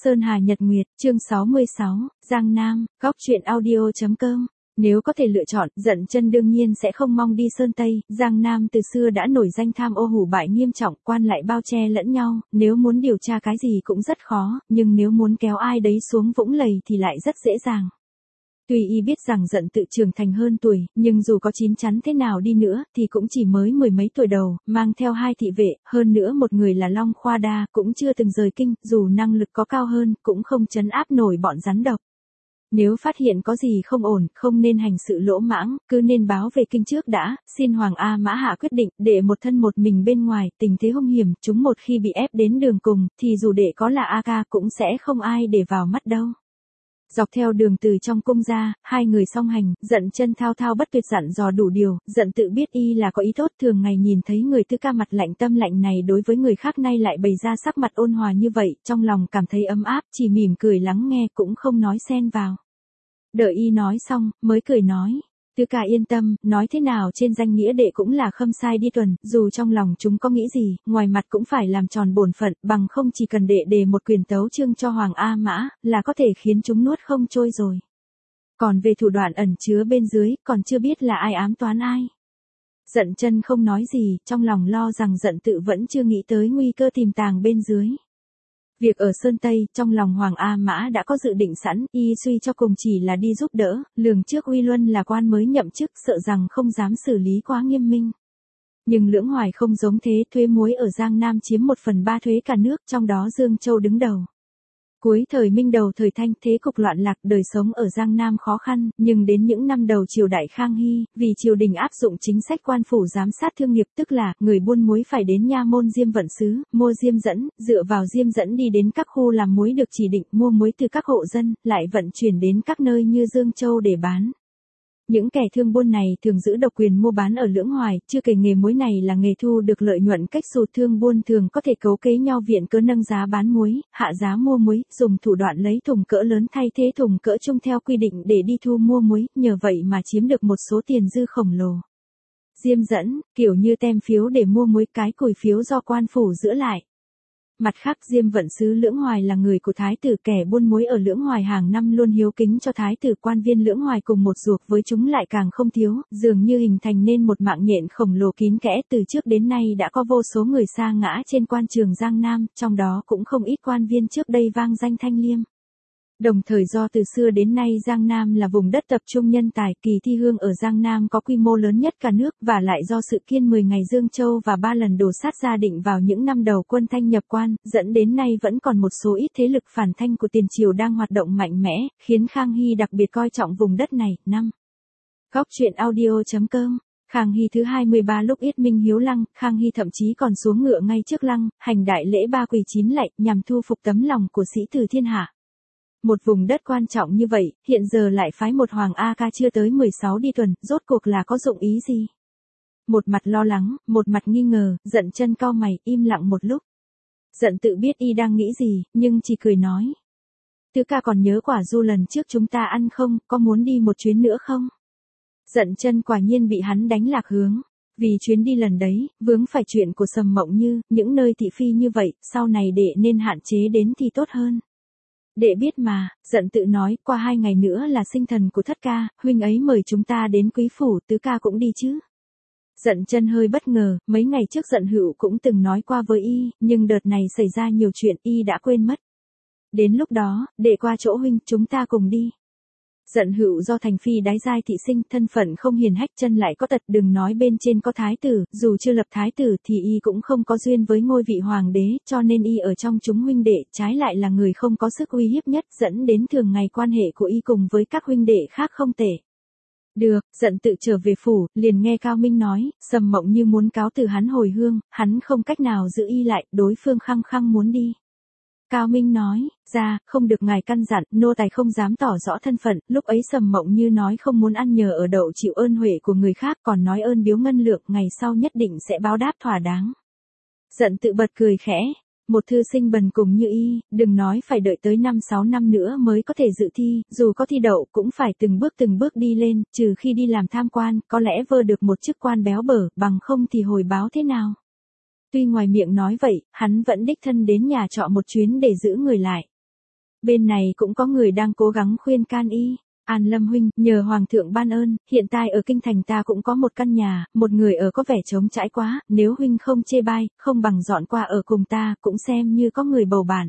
Sơn Hà Nhật Nguyệt, chương 66, Giang Nam, góc truyện audio.com. Nếu có thể lựa chọn, Dận Chân đương nhiên sẽ không mong đi Sơn Tây. Giang Nam từ xưa đã nổi danh tham ô hủ bại nghiêm trọng, quan lại bao che lẫn nhau, nếu muốn điều tra cái gì cũng rất khó, nhưng nếu muốn kéo ai đấy xuống vũng lầy thì lại rất dễ dàng. Tuy y biết rằng Dận Tự trưởng thành hơn tuổi, nhưng dù có chín chắn thế nào đi nữa, thì cũng chỉ mới mười mấy tuổi đầu, mang theo hai thị vệ, hơn nữa một người là Long Khoa Đa, cũng chưa từng rời kinh, dù năng lực có cao hơn, cũng không trấn áp nổi bọn rắn độc. Nếu phát hiện có gì không ổn, không nên hành sự lỗ mãng, cứ nên báo về kinh trước đã. Xin Hoàng A Mã Hạ quyết định, đệ một thân một mình bên ngoài, tình thế hung hiểm, chúng một khi bị ép đến đường cùng, thì dù đệ có là A Ca cũng sẽ không ai để vào mắt đâu. Dọc theo đường từ trong cung ra, hai người song hành, Dận Chân thao thao bất tuyệt dặn dò đủ điều. Dận Tự biết y là có ý tốt, thường ngày nhìn thấy người Tư Ca mặt lạnh tâm lạnh này đối với người khác nay lại bày ra sắc mặt ôn hòa như vậy, trong lòng cảm thấy ấm áp, chỉ mỉm cười lắng nghe cũng không nói xen vào. Đợi y nói xong, mới cười nói, Tư Ca yên tâm, nói thế nào trên danh nghĩa đệ cũng là khâm sai đi tuần, dù trong lòng chúng có nghĩ gì, ngoài mặt cũng phải làm tròn bổn phận, bằng không chỉ cần đệ đề một quyền tấu chương cho Hoàng A Mã, là có thể khiến chúng nuốt không trôi rồi. Còn về thủ đoạn ẩn chứa bên dưới, còn chưa biết là ai ám toán ai. Dận Chân không nói gì, trong lòng lo rằng Dận Tự vẫn chưa nghĩ tới nguy cơ tiềm tàng bên dưới. Việc ở Sơn Tây, trong lòng Hoàng A Mã đã có dự định sẵn, y suy cho cùng chỉ là đi giúp đỡ, lường trước Uy Luân là quan mới nhậm chức, sợ rằng không dám xử lý quá nghiêm minh. Nhưng Lưỡng Hoài không giống thế, thuế muối ở Giang Nam chiếm 1/3 thuế cả nước, trong đó Dương Châu đứng đầu. Cuối thời Minh đầu thời Thanh, thế cục loạn lạc, đời sống ở Giang Nam khó khăn, nhưng đến những năm đầu triều đại Khang Hy, vì triều đình áp dụng chính sách quan phủ giám sát thương nghiệp, tức là người buôn muối phải đến nha môn diêm vận xứ, mua diêm dẫn, dựa vào diêm dẫn đi đến các khu làm muối được chỉ định, mua muối từ các hộ dân, lại vận chuyển đến các nơi như Dương Châu để bán. Những kẻ thương buôn này thường giữ độc quyền mua bán ở Lưỡng Hoài, chưa kể nghề muối này là nghề thu được lợi nhuận cách xù, thương buôn thường có thể cấu kế nhau viện cớ nâng giá bán muối, hạ giá mua muối, dùng thủ đoạn lấy thùng cỡ lớn thay thế thùng cỡ trung theo quy định để đi thu mua muối, nhờ vậy mà chiếm được một số tiền dư khổng lồ. Diêm dẫn, kiểu như tem phiếu để mua muối, cái cùi phiếu do quan phủ giữ lại. Mặt khác diêm vận xứ Lưỡng Hoài là người của thái tử, kẻ buôn muối ở Lưỡng Hoài hàng năm luôn hiếu kính cho thái tử, quan viên Lưỡng Hoài cùng một ruột với chúng lại càng không thiếu, dường như hình thành nên một mạng nhện khổng lồ kín kẽ. Từ trước đến nay đã có vô số người sa ngã trên quan trường Giang Nam, trong đó cũng không ít quan viên trước đây vang danh thanh liêm. Đồng thời do từ xưa đến nay Giang Nam là vùng đất tập trung nhân tài, kỳ thi hương ở Giang Nam có quy mô lớn nhất cả nước, và lại do sự kiên 10 ngày Dương Châu và 3 lần đổ sát gia định vào những năm đầu quân Thanh nhập quan, dẫn đến nay vẫn còn một số ít thế lực phản Thanh của tiền triều đang hoạt động mạnh mẽ, khiến Khang Hy đặc biệt coi trọng vùng đất này. Góc truyện audio.com. Khang Hy thứ 23 lúc yết minh hiếu lăng, Khang Hy thậm chí còn xuống ngựa ngay trước lăng, hành đại lễ 3 quỳ 9 lạy, nhằm thu phục tấm lòng của sĩ tử thiên hạ. Một vùng đất quan trọng như vậy, hiện giờ lại phái một Hoàng A Ca chưa tới 16 đi tuần, rốt cuộc là có dụng ý gì? Một mặt lo lắng, một mặt nghi ngờ, Dận Chân cau mày, im lặng một lúc. Dận Tự biết y đang nghĩ gì, nhưng chỉ cười nói. Tư Ca còn nhớ quả du lần trước chúng ta ăn không, có muốn đi một chuyến nữa không? Dận Chân quả nhiên bị hắn đánh lạc hướng. Vì chuyến đi lần đấy, vướng phải chuyện của Sầm Mộng Như, những nơi thị phi như vậy, sau này đệ nên hạn chế đến thì tốt hơn. Đệ biết mà, Dận Tự nói, qua 2 ngày nữa là sinh thần của Thất Ca, huynh ấy mời chúng ta đến quý phủ, Tứ Ca cũng đi chứ. Dận Chân hơi bất ngờ, mấy ngày trước Dận Hữu cũng từng nói qua với y, nhưng đợt này xảy ra nhiều chuyện y đã quên mất. Đến lúc đó, đệ qua chỗ huynh, chúng ta cùng đi. Dận Hữu do thành phi đái giai thị sinh, thân phận không hiền hách, chân lại có tật, đừng nói bên trên có thái tử, dù chưa lập thái tử thì y cũng không có duyên với ngôi vị hoàng đế, cho nên y ở trong chúng huynh đệ, trái lại là người không có sức uy hiếp nhất, dẫn đến thường ngày quan hệ của y cùng với các huynh đệ khác không tệ. Được, Dận Tự trở về phủ, liền nghe Cao Minh nói, Sầm Mộng Như muốn cáo từ hắn hồi hương, hắn không cách nào giữ y lại, đối phương khăng khăng muốn đi. Cao Minh nói, ra, không được ngài căn dặn, nô tài không dám tỏ rõ thân phận, lúc ấy Sầm Mộng Như nói không muốn ăn nhờ ở đậu chịu ơn huệ của người khác, còn nói ơn biếu ngân lượng, ngày sau nhất định sẽ báo đáp thỏa đáng. Dận Tự bật cười khẽ, một thư sinh bần cùng như y, đừng nói phải đợi tới 5-6 năm nữa mới có thể dự thi, dù có thi đậu cũng phải từng bước đi lên, trừ khi đi làm tham quan, có lẽ vơ được một chức quan béo bở, bằng không thì hồi báo thế nào. Tuy ngoài miệng nói vậy, hắn vẫn đích thân đến nhà trọ một chuyến để giữ người lại. Bên này cũng có người đang cố gắng khuyên can y. An Lâm huynh, nhờ Hoàng thượng ban ơn, hiện tại ở kinh thành ta cũng có một căn nhà, một người ở có vẻ trống trải quá, nếu huynh không chê bai, không bằng dọn qua ở cùng ta, cũng xem như có người bầu bạn.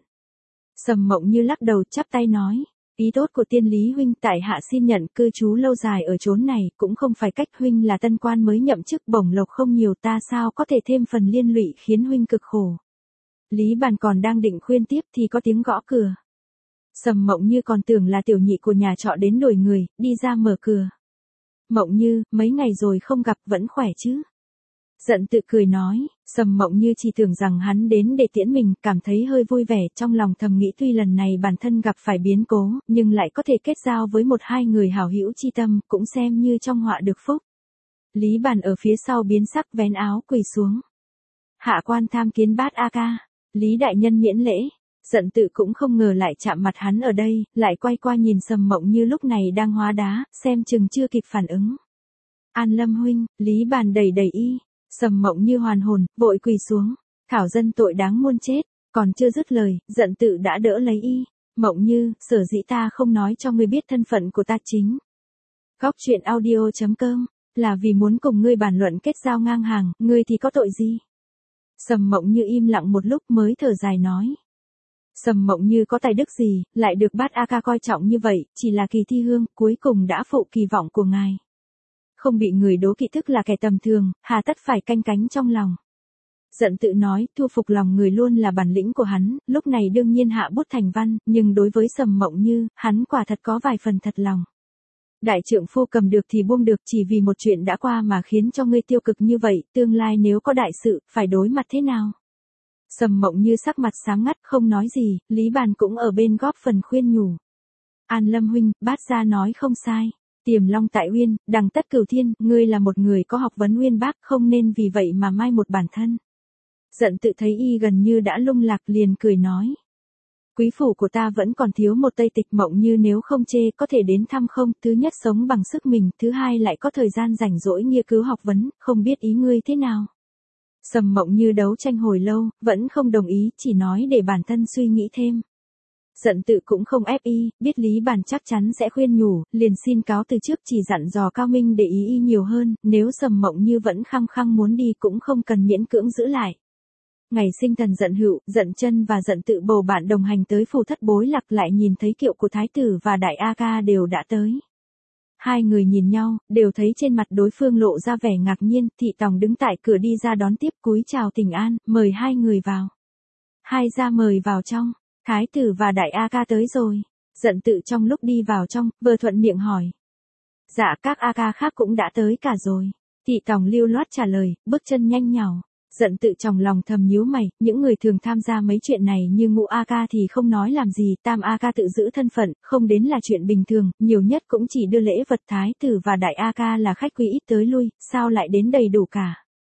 Sầm Mộng Như lắc đầu chắp tay nói, ý tốt của Tiên Lý huynh, tại hạ xin nhận, cư trú lâu dài ở chốn này, cũng không phải cách, huynh là tân quan mới nhậm chức, bổng lộc không nhiều, ta sao có thể thêm phần liên lụy khiến huynh cực khổ. Lý Bàn còn đang định khuyên tiếp thì có tiếng gõ cửa. Sầm Mộng Như còn tưởng là tiểu nhị của nhà trọ đến đổi người, đi ra mở cửa. Mộng Như, mấy ngày rồi không gặp, vẫn khỏe chứ? Giận tự cười nói, Sầm Mộng Như chỉ tưởng rằng hắn đến để tiễn mình, cảm thấy hơi vui vẻ, trong lòng thầm nghĩ tuy lần này bản thân gặp phải biến cố, nhưng lại có thể kết giao với một hai người hảo hữu chi tâm, cũng xem như trong họa được phúc. Lý Bàn ở phía sau biến sắc, vén áo quỳ xuống. Hạ quan tham kiến bát A ca. Lý đại nhân miễn lễ. Giận tự cũng không ngờ lại chạm mặt hắn ở đây, lại quay qua nhìn Sầm Mộng Như lúc này đang hóa đá, xem chừng chưa kịp phản ứng. An Lâm huynh, Lý Bàn đẩy đẩy y. Sầm Mộng Như hoàn hồn, vội quỳ xuống. Thảo dân tội đáng muôn chết, còn chưa dứt lời, giận tự đã đỡ lấy y. Mộng Như, sở dĩ ta không nói cho ngươi biết thân phận của ta chính. Góc truyện audio.com, là vì muốn cùng ngươi bàn luận kết giao ngang hàng, ngươi thì có tội gì? Sầm Mộng Như im lặng một lúc mới thở dài nói. Sầm Mộng Như có tài đức gì, lại được bát A ca coi trọng như vậy, chỉ là kỳ thi hương, cuối cùng đã phụ kỳ vọng của ngài. Không bị người đố kỵ thức là kẻ tầm thường, hà tất phải canh cánh trong lòng. Giận tự nói, thu phục lòng người luôn là bản lĩnh của hắn, lúc này đương nhiên hạ bút thành văn, nhưng đối với Sầm Mộng Như, hắn quả thật có vài phần thật lòng. Đại trượng phu cầm được thì buông được, chỉ vì một chuyện đã qua mà khiến cho ngươi tiêu cực như vậy, tương lai nếu có đại sự, phải đối mặt thế nào? Sầm Mộng Như sắc mặt sáng ngắt không nói gì, Lý Bàn cũng ở bên góp phần khuyên nhủ. An Lâm huynh, bát gia nói không sai. Tiềm long tại uyên, đằng tất cửu thiên, ngươi là một người có học vấn uyên bác, không nên vì vậy mà mai một bản thân. Giận tự thấy y gần như đã lung lạc, liền cười nói. Quý phủ của ta vẫn còn thiếu một Tây Tịch. Mộng Như nếu không chê có thể đến thăm không, thứ nhất sống bằng sức mình, thứ hai lại có thời gian rảnh rỗi nghiên cứu học vấn, không biết ý ngươi thế nào. Sầm Mộng Như đấu tranh hồi lâu, vẫn không đồng ý, chỉ nói để bản thân suy nghĩ thêm. Giận tự cũng không ép y, biết Lý Bàn chắc chắn sẽ khuyên nhủ, liền xin cáo từ trước, chỉ dặn dò Cao Minh để ý y nhiều hơn, nếu Sầm Mộng Như vẫn khăng khăng muốn đi cũng không cần miễn cưỡng giữ lại. Ngày sinh thần Giận Hữu, Giận Chân và Giận tự bầu bạn đồng hành tới phủ thất Bối Lạc, lại nhìn thấy kiệu của thái tử và đại A ca đều đã tới. Hai người nhìn nhau, đều thấy trên mặt đối phương lộ ra vẻ ngạc nhiên, thị tòng đứng tại cửa đi ra đón tiếp, cúi chào thỉnh an, mời hai người vào. Hai ra mời vào trong, thái tử và đại A ca tới rồi. Giận tự trong lúc đi vào trong, vừa thuận miệng hỏi. Dạ các A ca khác cũng đã tới cả rồi. Thị tòng lưu loát trả lời, bước chân nhanh nhảu. Giận tự trong lòng thầm nhíu mày, những người thường tham gia mấy chuyện này như Ngũ A ca thì không nói làm gì, Tam A ca tự giữ thân phận, không đến là chuyện bình thường, nhiều nhất cũng chỉ đưa lễ vật, thái tử và đại A ca là khách quý ít tới lui, sao lại đến đầy đủ cả.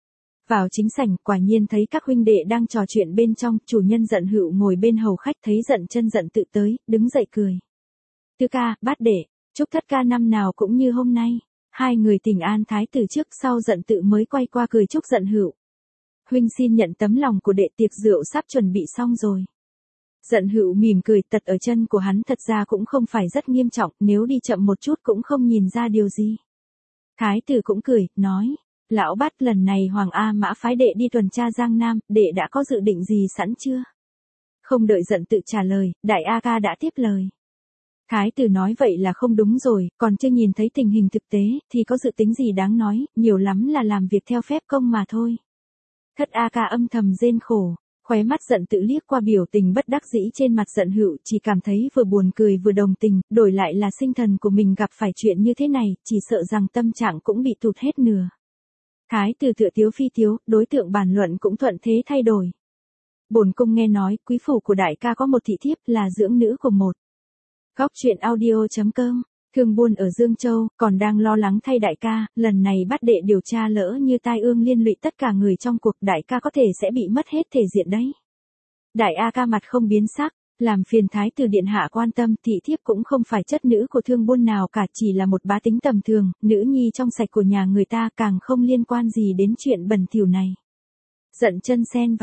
Vào chính sảnh, quả nhiên thấy các huynh đệ đang trò chuyện bên trong, chủ nhân Giận Hữu ngồi bên hầu khách thấy Giận Chân Giận tự tới, đứng dậy cười. Tư ca, bát đệ, chúc thất ca năm nào cũng như hôm nay. Hai người thỉnh an thái tử trước, sau Giận tự mới quay qua cười chúc Giận Hữu. Huynh xin nhận tấm lòng của đệ, tiệc rượu sắp chuẩn bị xong rồi. Giận Hữu mỉm cười, tật ở chân của hắn thật ra cũng không phải rất nghiêm trọng, nếu đi chậm một chút cũng không nhìn ra điều gì. Thái tử cũng cười, nói, lão bát lần này Hoàng A Mã phái đệ đi tuần tra Giang Nam, đệ đã có dự định gì sẵn chưa? Không đợi Giận tự trả lời, đại A ca đã tiếp lời. Thái tử nói vậy là không đúng rồi, còn chưa nhìn thấy tình hình thực tế, thì có dự tính gì đáng nói, nhiều lắm là làm việc theo phép công mà thôi. Thất A ca âm thầm rên khổ, khóe mắt Giận tự liếc qua biểu tình bất đắc dĩ trên mặt Giận Hữu, chỉ cảm thấy vừa buồn cười vừa đồng tình, đổi lại là sinh thần của mình gặp phải chuyện như thế này, chỉ sợ rằng tâm trạng cũng bị tụt hết nửa. Thái tử tựa tiếu phi tiếu, đối tượng bàn luận cũng thuận thế thay đổi. Bổn cung nghe nói, quý phủ của đại ca có một thị thiếp là dưỡng nữ của một. Góc truyện audio.com, thương buôn ở Dương Châu, còn đang lo lắng thay đại ca, lần này bắt đệ điều tra lỡ như tai ương liên lụy tất cả người trong cuộc, đại ca có thể sẽ bị mất hết thể diện đấy. Đại A ca mặt không biến sắc, làm phiền thái tử điện hạ quan tâm, thị thiếp cũng không phải chất nữ của thương buôn nào cả, chỉ là một bá tính tầm thường, nữ nhi trong sạch của nhà người ta, càng không liên quan gì đến chuyện bẩn thỉu này. Giận Chân xen vào,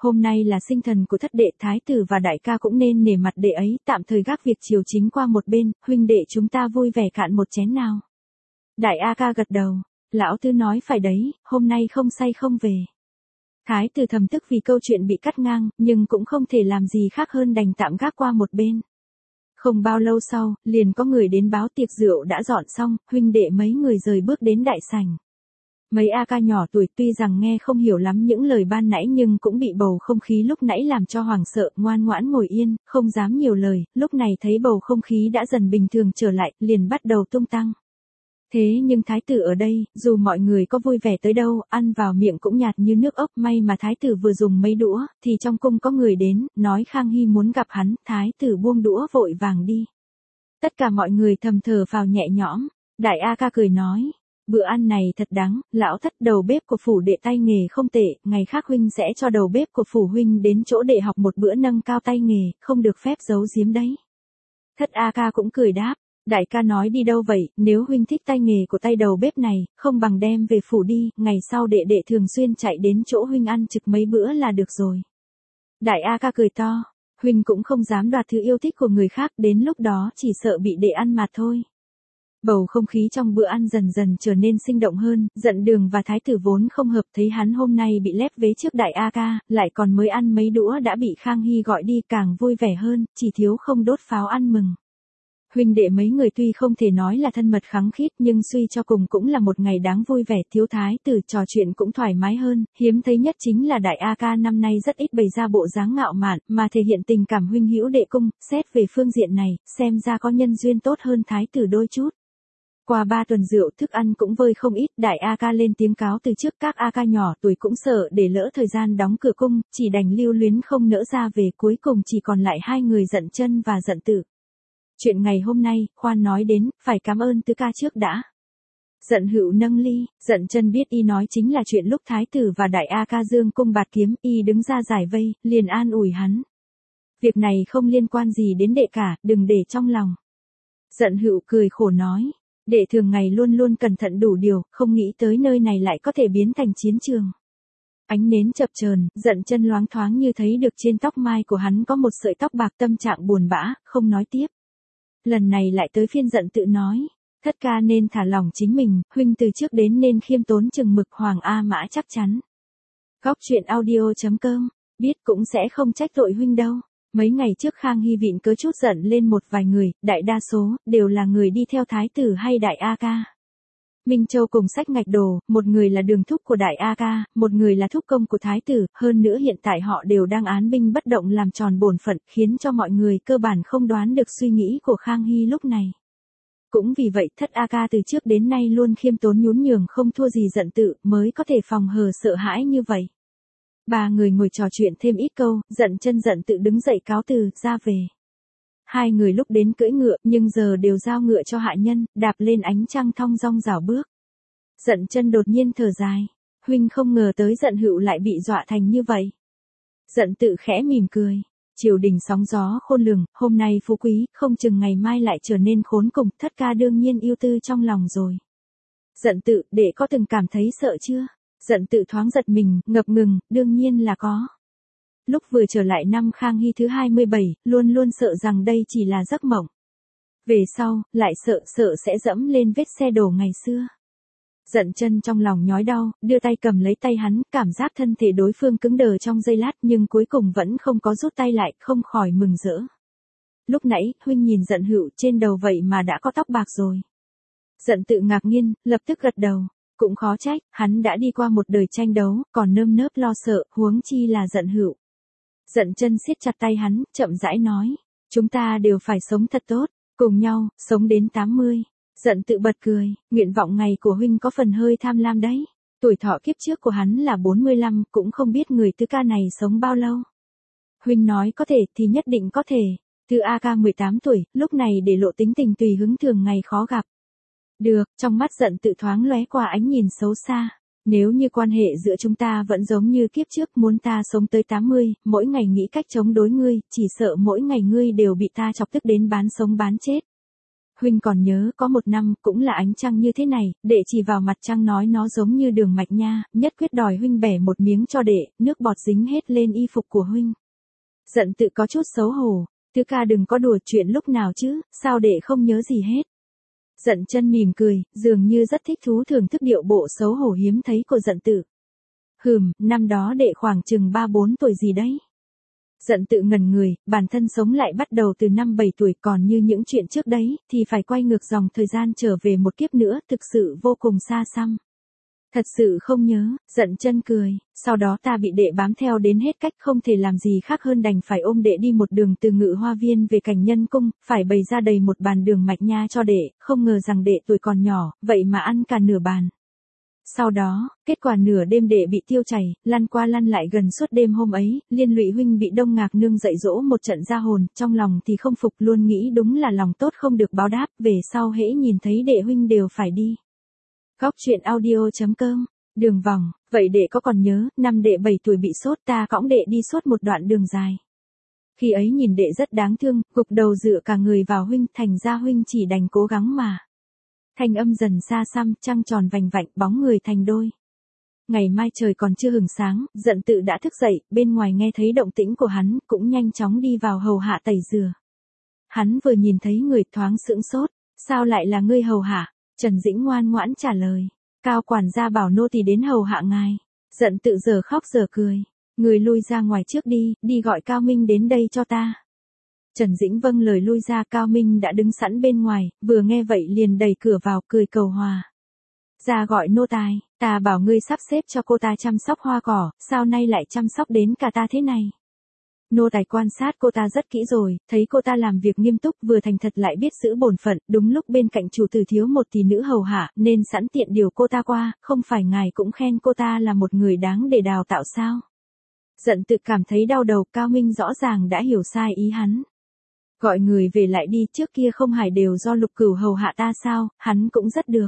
hôm nay là sinh thần của thất đệ, thái tử và đại ca cũng nên nể mặt đệ ấy, tạm thời gác việc triều chính qua một bên, huynh đệ chúng ta vui vẻ cạn một chén nào. Đại A Ca gật đầu, lão tứ nói phải đấy, hôm nay không say không về. Thái tử thầm tức vì câu chuyện bị cắt ngang, nhưng cũng không thể làm gì khác hơn đành tạm gác qua một bên. Không bao lâu sau, liền có người đến báo tiệc rượu đã dọn xong, huynh đệ mấy người rời bước đến đại sảnh. Mấy A Ca nhỏ tuổi tuy rằng nghe không hiểu lắm những lời ban nãy nhưng cũng bị bầu không khí lúc nãy làm cho hoảng sợ, ngoan ngoãn ngồi yên, không dám nhiều lời, lúc này thấy bầu không khí đã dần bình thường trở lại, liền bắt đầu tung tăng. Thế nhưng thái tử ở đây, dù mọi người có vui vẻ tới đâu, ăn vào miệng cũng nhạt như nước ốc, may mà thái tử vừa dùng mấy đũa, thì trong cung có người đến, nói Khang Hy muốn gặp hắn, thái tử buông đũa vội vàng đi. Tất cả mọi người thầm thở phào nhẹ nhõm, đại A Ca cười nói, bữa ăn này thật đáng, lão thất đầu bếp của phủ đệ tay nghề không tệ, ngày khác huynh sẽ cho đầu bếp của phủ huynh đến chỗ đệ học một bữa nâng cao tay nghề, không được phép giấu giếm đấy. Thất A Ca cũng cười đáp. Đại ca nói đi đâu vậy, nếu huynh thích tay nghề của tay đầu bếp này, không bằng đem về phủ đi, ngày sau đệ đệ thường xuyên chạy đến chỗ huynh ăn trực mấy bữa là được rồi. Đại A Ca cười to, huynh cũng không dám đoạt thứ yêu thích của người khác, đến lúc đó chỉ sợ bị đệ ăn mà thôi. Bầu không khí trong bữa ăn dần dần trở nên sinh động hơn, Dận Đường và thái tử vốn không hợp thấy hắn hôm nay bị lép vế trước đại A Ca, lại còn mới ăn mấy đũa đã bị Khang Hy gọi đi càng vui vẻ hơn, chỉ thiếu không đốt pháo ăn mừng. Huynh đệ mấy người tuy không thể nói là thân mật khăng khít nhưng suy cho cùng cũng là một ngày đáng vui vẻ, thiếu thái tử trò chuyện cũng thoải mái hơn, hiếm thấy nhất chính là đại A Ca năm nay rất ít bày ra bộ dáng ngạo mạn, mà thể hiện tình cảm huynh hữu đệ cung, xét về phương diện này, xem ra có nhân duyên tốt hơn thái tử đôi chút. Qua 3 tuần rượu thức ăn cũng vơi không ít, đại A Ca lên tiếng cáo từ trước, các A Ca nhỏ tuổi cũng sợ để lỡ thời gian đóng cửa cung, chỉ đành lưu luyến không nỡ ra về, cuối cùng chỉ còn lại hai người Dận Chân và Dận Tự. Chuyện ngày hôm nay, khoan nói đến, phải cảm ơn tứ ca trước đã. Dận Hữu nâng ly, Dận Chân biết y nói chính là chuyện lúc thái tử và đại A Ca dương cung bạt kiếm, y đứng ra giải vây, liền an ủi hắn. Việc này không liên quan gì đến đệ cả, đừng để trong lòng. Dận Hữu cười khổ nói, đệ thường ngày luôn luôn cẩn thận đủ điều, không nghĩ tới nơi này lại có thể biến thành chiến trường. Ánh nến chập chờn, Dận Chân loáng thoáng như thấy được trên tóc mai của hắn có một sợi tóc bạc, tâm trạng buồn bã, không nói tiếp. Lần này lại tới phiên Dận Tự nói, thất ca nên thả lỏng chính mình, huynh từ trước đến nên khiêm tốn chừng mực, Hoàng A Mã chắc chắn. Góc truyện audio.com, biết cũng sẽ không trách tội huynh đâu. Mấy ngày trước Khang Hy vịn cớ chút giận lên một vài người, đại đa số, đều là người đi theo thái tử hay đại A Ca. Minh Châu cùng sách ngạch đồ, một người là đường thúc của đại A Ca, một người là thúc công của thái tử, hơn nữa hiện tại họ đều đang án binh bất động làm tròn bổn phận, khiến cho mọi người cơ bản không đoán được suy nghĩ của Khang Hy lúc này. Cũng vì vậy thất A Ca từ trước đến nay luôn khiêm tốn nhún nhường, không thua gì Dận Tự, mới có thể phòng hờ sợ hãi như vậy. Ba người ngồi trò chuyện thêm ít câu, Dận Chân Dận Tự đứng dậy cáo từ, ra về. Hai người lúc đến cưỡi ngựa, nhưng giờ đều giao ngựa cho hạ nhân, đạp lên ánh trăng thong dong rảo bước. Dận Chân đột nhiên thở dài, huynh không ngờ tới Dận Hữu lại bị dọa thành như vậy. Dận Tự khẽ mỉm cười, triều đình sóng gió khôn lường, hôm nay phú quý, không chừng ngày mai lại trở nên khốn cùng, thất ca đương nhiên yêu tư trong lòng rồi. Dận Tự, đệ có từng cảm thấy sợ chưa? Dận Tự thoáng giật mình, ngập ngừng, đương nhiên là có. Lúc vừa trở lại năm Khang Hy thứ 27, luôn luôn sợ rằng đây chỉ là giấc mộng. Về sau, lại sợ sẽ dẫm lên vết xe đổ ngày xưa. Dận Chân trong lòng nhói đau, đưa tay cầm lấy tay hắn, cảm giác thân thể đối phương cứng đờ trong giây lát nhưng cuối cùng vẫn không có rút tay lại, không khỏi mừng rỡ. Lúc nãy, huynh nhìn Dận Hữu trên đầu vậy mà đã có tóc bạc rồi. Dận Tự ngạc nhiên, lập tức gật đầu. Cũng khó trách, hắn đã đi qua một đời tranh đấu, còn nơm nớp lo sợ, huống chi là Dận Hữu. Dận Chân siết chặt tay hắn, chậm rãi nói, chúng ta đều phải sống thật tốt, cùng nhau, sống đến 80. Dận Tự bật cười, nguyện vọng ngày của huynh có phần hơi tham lam đấy. Tuổi thọ kiếp trước của hắn là 45, cũng không biết người tứ ca này sống bao lâu. Huynh nói có thể thì nhất định có thể. Tứ A Ca 18 tuổi, lúc này để lộ tính tình tùy hứng thường ngày khó gặp. Được, trong mắt Dận Tự thoáng lóe qua ánh nhìn xấu xa. Nếu như quan hệ giữa chúng ta vẫn giống như kiếp trước, muốn ta sống tới 80, mỗi ngày nghĩ cách chống đối ngươi, chỉ sợ mỗi ngày ngươi đều bị ta chọc tức đến bán sống bán chết. huynh còn nhớ có một năm cũng là ánh trăng như thế này, đệ chỉ vào mặt trăng nói nó giống như đường mạch nha, nhất quyết đòi huynh bẻ một miếng cho đệ, nước bọt dính hết lên y phục của huynh. Giận tự có chút xấu hổ, tứ ca đừng có đùa chuyện lúc nào chứ, sao đệ không nhớ gì hết. Giận chân mỉm cười, dường như rất thích thú thưởng thức điệu bộ xấu hổ hiếm thấy của giận tự. Năm đó đệ khoảng chừng 3-4 tuổi gì đấy. Giận tự ngẩn người, bản thân sống lại bắt đầu từ năm 7 tuổi, còn như những chuyện trước đấy, thì phải quay ngược dòng thời gian trở về một kiếp nữa, thực sự vô cùng xa xăm. Thật sự không nhớ, giận chân cười, sau đó ta bị đệ bám theo đến hết cách, không thể làm gì khác hơn đành phải ôm đệ đi một đường từ Ngự Hoa Viên về Cảnh Nhân Cung, phải bày ra đầy một bàn đường mạch nha cho đệ, không ngờ rằng đệ tuổi còn nhỏ, vậy mà ăn cả nửa bàn. Sau đó, kết quả nửa đêm đệ bị tiêu chảy, lăn qua lăn lại gần suốt đêm hôm ấy, liên lụy huynh bị Đông Ngạc Nương dạy dỗ một trận ra hồn, trong lòng thì không phục, luôn nghĩ đúng là lòng tốt không được báo đáp, về sau hễ nhìn thấy đệ huynh đều phải đi. Góc truyện audio.com, đường vòng, vậy đệ có còn nhớ, năm đệ 7 tuổi bị sốt, ta cõng đệ đi suốt một đoạn đường dài. Khi ấy nhìn đệ rất đáng thương, gục đầu dựa cả người vào huynh, thành ra huynh chỉ đành cố gắng mà. Thanh âm dần xa xăm, trăng tròn vành vạnh, bóng người thành đôi. Ngày mai trời còn chưa hừng sáng, giận tự đã thức dậy, bên ngoài nghe thấy động tĩnh của hắn, cũng nhanh chóng đi vào hầu hạ tẩy rửa. Hắn vừa nhìn thấy người thoáng sững sốt, sao lại là ngươi hầu hạ? Trần Dĩnh ngoan ngoãn trả lời, cao quản gia bảo nô tỳ đến hầu hạ ngài. Giận tự giờ khóc giờ cười, người lui ra ngoài trước đi, đi gọi Cao Minh đến đây cho ta. Trần Dĩnh vâng lời lui ra, Cao Minh đã đứng sẵn bên ngoài, vừa nghe vậy liền đẩy cửa vào, cười cầu hòa. Ra gọi nô tài, ta bảo ngươi sắp xếp cho cô ta chăm sóc hoa cỏ, sao nay lại chăm sóc đến cả ta thế này. Nô tài quan sát cô ta rất kỹ rồi, thấy cô ta làm việc nghiêm túc, vừa thành thật lại biết giữ bổn phận, đúng lúc bên cạnh chủ tử thiếu một tỷ nữ hầu hạ, nên sẵn tiện điều cô ta qua, không phải ngài cũng khen cô ta là một người đáng để đào tạo sao. Giận tự cảm thấy đau đầu, Cao Minh rõ ràng đã hiểu sai ý hắn. Gọi người về lại đi, trước kia không phải đều do Lục Cửu hầu hạ ta sao, hắn cũng rất được.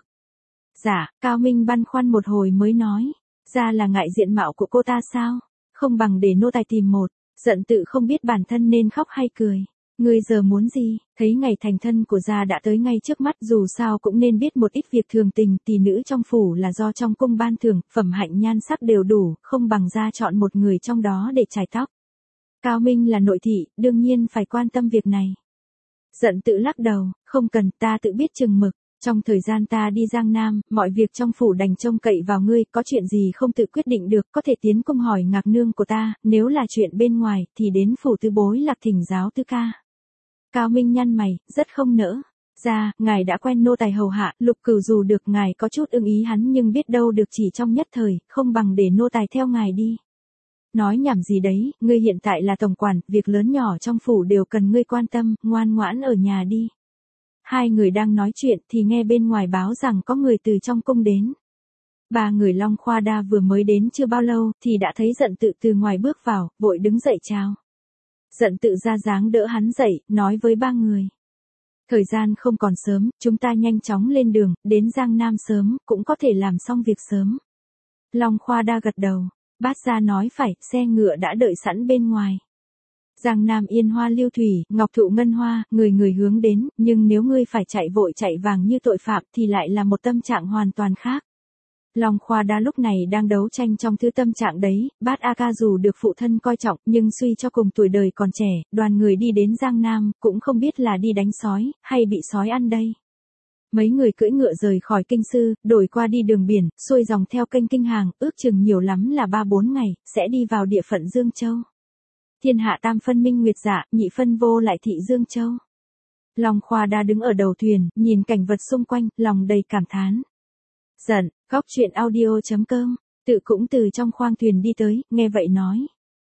Dạ, Cao Minh băn khoăn một hồi mới nói, ra là ngại diện mạo của cô ta sao, không bằng để nô tài tìm một. Giận tự không biết bản thân nên khóc hay cười. Ngươi giờ muốn gì, thấy ngày thành thân của gia đã tới ngay trước mắt, dù sao cũng nên biết một ít việc thường tình, tỷ nữ trong phủ là do trong cung ban thưởng, phẩm hạnh nhan sắc đều đủ, không bằng gia chọn một người trong đó để chải tóc. Cao Minh là nội thị, đương nhiên phải quan tâm việc này. Giận tự lắc đầu, không cần, ta tự biết chừng mực. Trong thời gian ta đi Giang Nam, mọi việc trong phủ đành trông cậy vào ngươi, có chuyện gì không tự quyết định được, có thể tiến cung hỏi Ngạc Nương của ta, nếu là chuyện bên ngoài, thì đến phủ tứ bối Lạc thỉnh giáo tứ ca. Cao Minh nhăn mày, rất không nỡ. Ra, ngài đã quen nô tài hầu hạ, Lục Cửu dù được ngài có chút ưng ý hắn nhưng biết đâu được chỉ trong nhất thời, không bằng để nô tài theo ngài đi. Nói nhảm gì đấy, ngươi hiện tại là tổng quản, việc lớn nhỏ trong phủ đều cần ngươi quan tâm, ngoan ngoãn ở nhà đi. Hai người đang nói chuyện thì nghe bên ngoài báo rằng có người từ trong cung đến. Ba người Long Khoa Đa vừa mới đến chưa bao lâu thì đã thấy Giận tự từ ngoài bước vào, vội đứng dậy chào. Giận tự ra dáng đỡ hắn dậy, nói với ba người. Thời gian không còn sớm, chúng ta nhanh chóng lên đường, đến Giang Nam sớm, cũng có thể làm xong việc sớm. Long Khoa Đa gật đầu, Bát Gia nói phải, xe ngựa đã đợi sẵn bên ngoài. Giang Nam yên hoa lưu thủy, ngọc thụ ngân hoa, người người hướng đến, nhưng nếu ngươi phải chạy vội chạy vàng như tội phạm thì lại là một tâm trạng hoàn toàn khác. Long Khoa Đa lúc này đang đấu tranh trong thứ tâm trạng đấy, Bát A Ca dù được phụ thân coi trọng nhưng suy cho cùng tuổi đời còn trẻ, đoàn người đi đến Giang Nam, cũng không biết là đi đánh sói, hay bị sói ăn đây. Mấy người cưỡi ngựa rời khỏi Kinh Sư, đổi qua đi đường biển, xuôi dòng theo kênh Kinh Hàng, ước chừng nhiều lắm là 3-4 ngày, sẽ đi vào địa phận Dương Châu. Thiên hạ tam phân minh nguyệt dạ, nhị phân vô lại thị Dương Châu. Long Khoa Đa đứng ở đầu thuyền, nhìn cảnh vật xung quanh, lòng đầy cảm thán. Giận, góc truyện audio.com, tự cũng từ trong khoang thuyền đi tới, nghe vậy nói.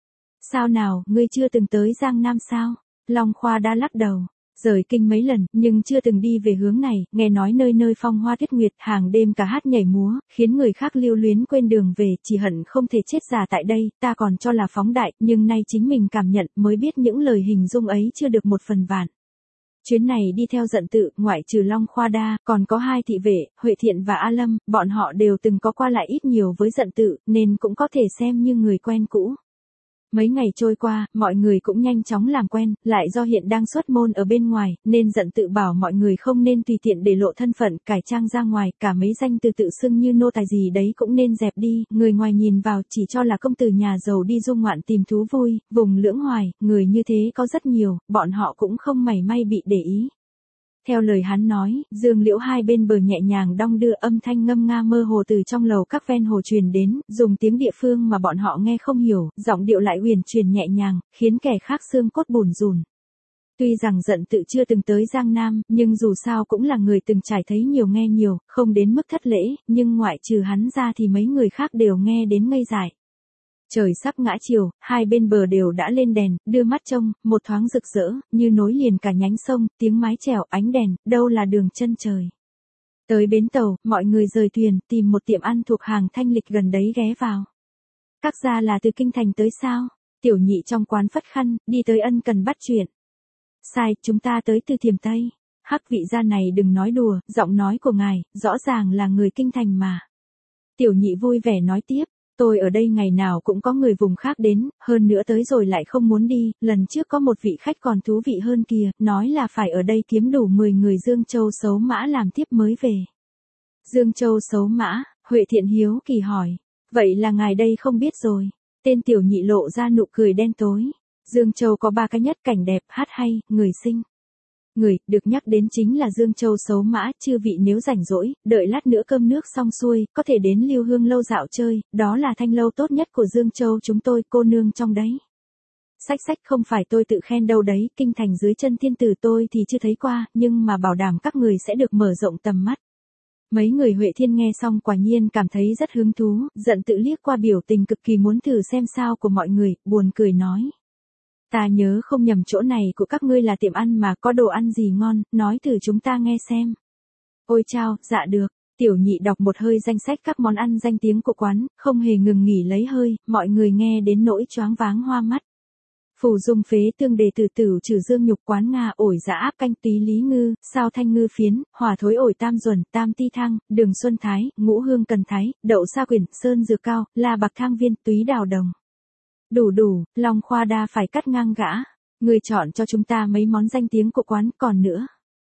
Sao nào, ngươi chưa từng tới Giang Nam sao? Long Khoa Đa lắc đầu. Rời kinh mấy lần, nhưng chưa từng đi về hướng này, nghe nói nơi nơi phong hoa tuyết nguyệt, hàng đêm cả hát nhảy múa, khiến người khác lưu luyến quên đường về, chỉ hận không thể chết già tại đây, ta còn cho là phóng đại, nhưng nay chính mình cảm nhận mới biết những lời hình dung ấy chưa được một phần vạn. Chuyến này đi theo Giận tự, ngoại trừ Long Khoa Đa, còn có hai thị vệ, Huệ Thiện và A Lâm, bọn họ đều từng có qua lại ít nhiều với Giận tự, nên cũng có thể xem như người quen cũ. Mấy ngày trôi qua, mọi người cũng nhanh chóng làm quen, lại do hiện đang xuất môn ở bên ngoài, nên Dận tự bảo mọi người không nên tùy tiện để lộ thân phận, cải trang ra ngoài, cả mấy danh từ tự xưng như nô tài gì đấy cũng nên dẹp đi, người ngoài nhìn vào chỉ cho là công tử nhà giàu đi du ngoạn tìm thú vui, vùng lưỡng hoài, người như thế có rất nhiều, bọn họ cũng không mảy may bị để ý. Theo lời hắn nói, dương liễu hai bên bờ nhẹ nhàng đong đưa, âm thanh ngâm nga mơ hồ từ trong lầu các ven hồ truyền đến, dùng tiếng địa phương mà bọn họ nghe không hiểu, giọng điệu lại uyển chuyển nhẹ nhàng, khiến kẻ khác xương cốt bủn rủn. Tuy rằng Dận tự chưa từng tới Giang Nam, nhưng dù sao cũng là người từng trải thấy nhiều nghe nhiều, không đến mức thất lễ, nhưng ngoại trừ hắn ra thì mấy người khác đều nghe đến ngây dại. Trời sắp ngã chiều, hai bên bờ đều đã lên đèn, đưa mắt trông, một thoáng rực rỡ, như nối liền cả nhánh sông, tiếng mái chèo, ánh đèn, đâu là đường chân trời. Tới bến tàu, mọi người rời thuyền, tìm một tiệm ăn thuộc hàng thanh lịch gần đấy ghé vào. Các gia là từ kinh thành tới sao? Tiểu nhị trong quán phất khăn, đi tới ân cần bắt chuyện. Sai, chúng ta tới từ Thiểm Tây. Hắc vị gia này đừng nói đùa, giọng nói của ngài, rõ ràng là người kinh thành mà. Tiểu nhị vui vẻ nói tiếp. Tôi ở đây ngày nào cũng có người vùng khác đến, hơn nữa tới rồi lại không muốn đi, lần trước có một vị khách còn thú vị hơn kìa, nói là phải ở đây kiếm đủ 10 người Dương Châu xấu mã làm tiếp mới về. Dương Châu xấu mã, Huệ Thiện hiếu kỳ hỏi, vậy là ngài đây không biết rồi. Tên tiểu nhị lộ ra nụ cười đen tối. Dương Châu có 3 cái nhất: cảnh đẹp, hát hay, người xinh. Người được nhắc đến chính là Dương Châu xấu mã, chư vị nếu rảnh rỗi, đợi lát nữa cơm nước xong xuôi, có thể đến Lưu Hương lâu dạo chơi, đó là thanh lâu tốt nhất của Dương Châu chúng tôi, cô nương trong đấy. Sách không phải tôi tự khen đâu đấy, kinh thành dưới chân thiên tử tôi thì chưa thấy qua, nhưng mà bảo đảm các người sẽ được mở rộng tầm mắt. Mấy người Huệ Thiên nghe xong quả nhiên cảm thấy rất hứng thú, Dận tự liếc qua biểu tình cực kỳ muốn thử xem sao của mọi người, buồn cười nói. Ta nhớ không nhầm chỗ này của các ngươi là tiệm ăn mà, có đồ ăn gì ngon, nói thử chúng ta nghe xem. Ôi chao, dạ được. Tiểu nhị đọc một hơi danh sách các món ăn danh tiếng của quán, không hề ngừng nghỉ lấy hơi, mọi người nghe đến nỗi choáng váng hoa mắt. Phù dung phế tương đề từ tử trừ dương nhục quán Nga ổi giã áp canh túy lý ngư, sao thanh ngư phiến, hỏa thối ổi tam duẩn, tam ti thang, đường xuân thái, ngũ hương cần thái, đậu sa quyển, sơn dừa cao, la bạc thang viên, túy đào đồng. Đủ, Long Khoa Đa phải cắt ngang gã. Người chọn cho chúng ta mấy món danh tiếng của quán, còn nữa.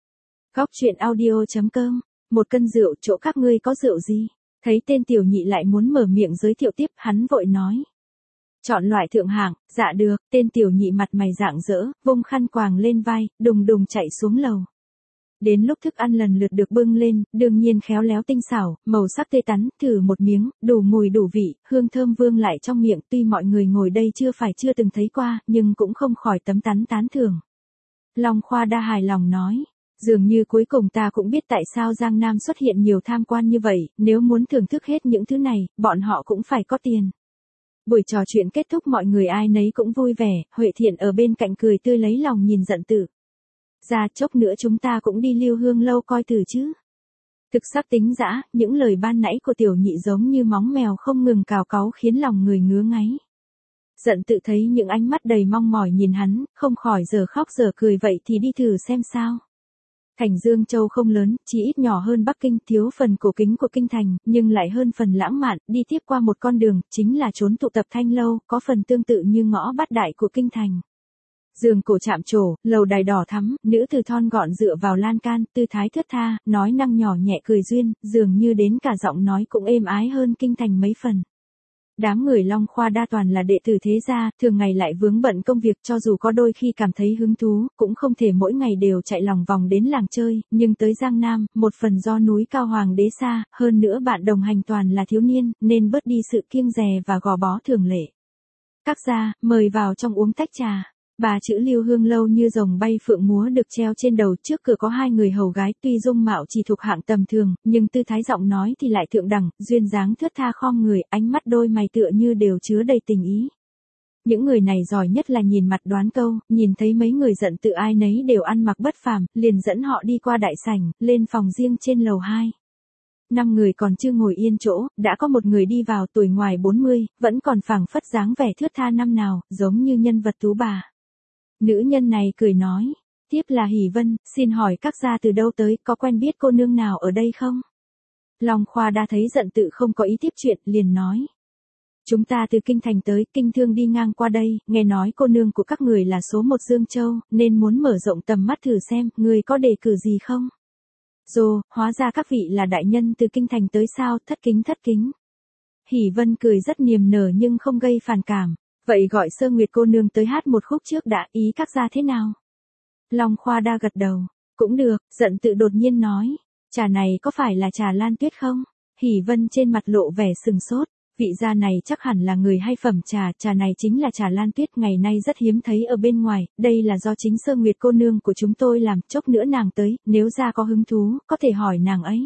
Góc truyện audio.com. Một cân rượu, chỗ các ngươi có rượu gì? Thấy tên tiểu nhị lại muốn mở miệng giới thiệu tiếp, hắn vội nói. Chọn loại thượng hạng, dạ được, tên tiểu nhị mặt mày rạng rỡ, vung khăn quàng lên vai, đùng đùng chạy xuống lầu. Đến lúc thức ăn lần lượt được bưng lên, đương nhiên khéo léo tinh xảo, màu sắc tươi tắn, thử một miếng, đủ mùi đủ vị, hương thơm vương lại trong miệng, tuy mọi người ngồi đây chưa từng thấy qua, nhưng cũng không khỏi tấm tắn tán thưởng. Long Khoa Đa hài lòng nói, dường như cuối cùng ta cũng biết tại sao Giang Nam xuất hiện nhiều tham quan như vậy, nếu muốn thưởng thức hết những thứ này, bọn họ cũng phải có tiền. Buổi trò chuyện kết thúc mọi người ai nấy cũng vui vẻ, Huệ Thiện ở bên cạnh cười tươi lấy lòng nhìn Dận Tử. Ra chốc nữa chúng ta cũng đi Lưu Hương lâu coi thử chứ. Thực sắc tính dã, những lời ban nãy của tiểu nhị giống như móng mèo không ngừng cào cáu khiến lòng người ngứa ngáy. Dận Tự thấy những ánh mắt đầy mong mỏi nhìn hắn, không khỏi giờ khóc giờ cười, vậy thì đi thử xem sao. Thành Dương Châu không lớn, chỉ ít nhỏ hơn Bắc Kinh, thiếu phần cổ kính của kinh thành, nhưng lại hơn phần lãng mạn, đi tiếp qua một con đường, chính là chốn tụ tập thanh lâu, có phần tương tự như ngõ Bát Đại của kinh thành. Giường cổ chạm trổ, lầu đài đỏ thắm, nữ tử thon gọn dựa vào lan can, tư thái thướt tha, nói năng nhỏ nhẹ cười duyên, dường như đến cả giọng nói cũng êm ái hơn kinh thành mấy phần. Đám người Long Khoa Đa toàn là đệ tử thế gia, thường ngày lại vướng bận công việc, cho dù có đôi khi cảm thấy hứng thú, cũng không thể mỗi ngày đều chạy lòng vòng đến làng chơi, nhưng tới Giang Nam, một phần do núi cao hoàng đế xa, hơn nữa bạn đồng hành toàn là thiếu niên, nên bớt đi sự kiêng dè và gò bó thường lệ. Các gia, mời vào trong uống tách trà. Ba chữ Lưu Hương lâu như rồng bay phượng múa được treo trên đầu, trước cửa có 2 người hầu gái, tuy dung mạo chỉ thuộc hạng tầm thường, nhưng tư thái giọng nói thì lại thượng đẳng, duyên dáng thướt tha khom người, ánh mắt đôi mày tựa như đều chứa đầy tình ý. Những người này giỏi nhất là nhìn mặt đoán câu, nhìn thấy mấy người Dận Tự ai nấy đều ăn mặc bất phàm, liền dẫn họ đi qua đại sảnh, lên phòng riêng trên lầu 2. 5 người còn chưa ngồi yên chỗ, đã có một người đi vào, tuổi ngoài 40, vẫn còn phảng phất dáng vẻ thướt tha năm nào, giống như nhân vật tú bà. Nữ nhân này cười nói, tiếp là Hỷ Vân, xin hỏi các gia từ đâu tới, có quen biết cô nương nào ở đây không? Long Khoa Đa thấy Dận Tự không có ý tiếp chuyện, liền nói. Chúng ta từ kinh thành tới, kinh thương đi ngang qua đây, nghe nói cô nương của các người là số 1 Dương Châu, nên muốn mở rộng tầm mắt thử xem, người có đề cử gì không? Dồ, hóa ra các vị là đại nhân từ kinh thành tới sao, thất kính thất kính. Hỷ Vân cười rất niềm nở nhưng không gây phản cảm. Vậy gọi Sơ Nguyệt cô nương tới hát một khúc trước đã, ý các gia thế nào? Long Khoa Đa gật đầu. Cũng được, Dận Tự đột nhiên nói. Trà này có phải là trà Lan Tuyết không? Hỷ Vân trên mặt lộ vẻ sừng sốt. Vị gia này chắc hẳn là người hay phẩm trà, trà này chính là trà Lan Tuyết, ngày nay rất hiếm thấy ở bên ngoài, đây là do chính Sơ Nguyệt cô nương của chúng tôi làm, chốc nữa nàng tới, nếu gia có hứng thú, có thể hỏi nàng ấy.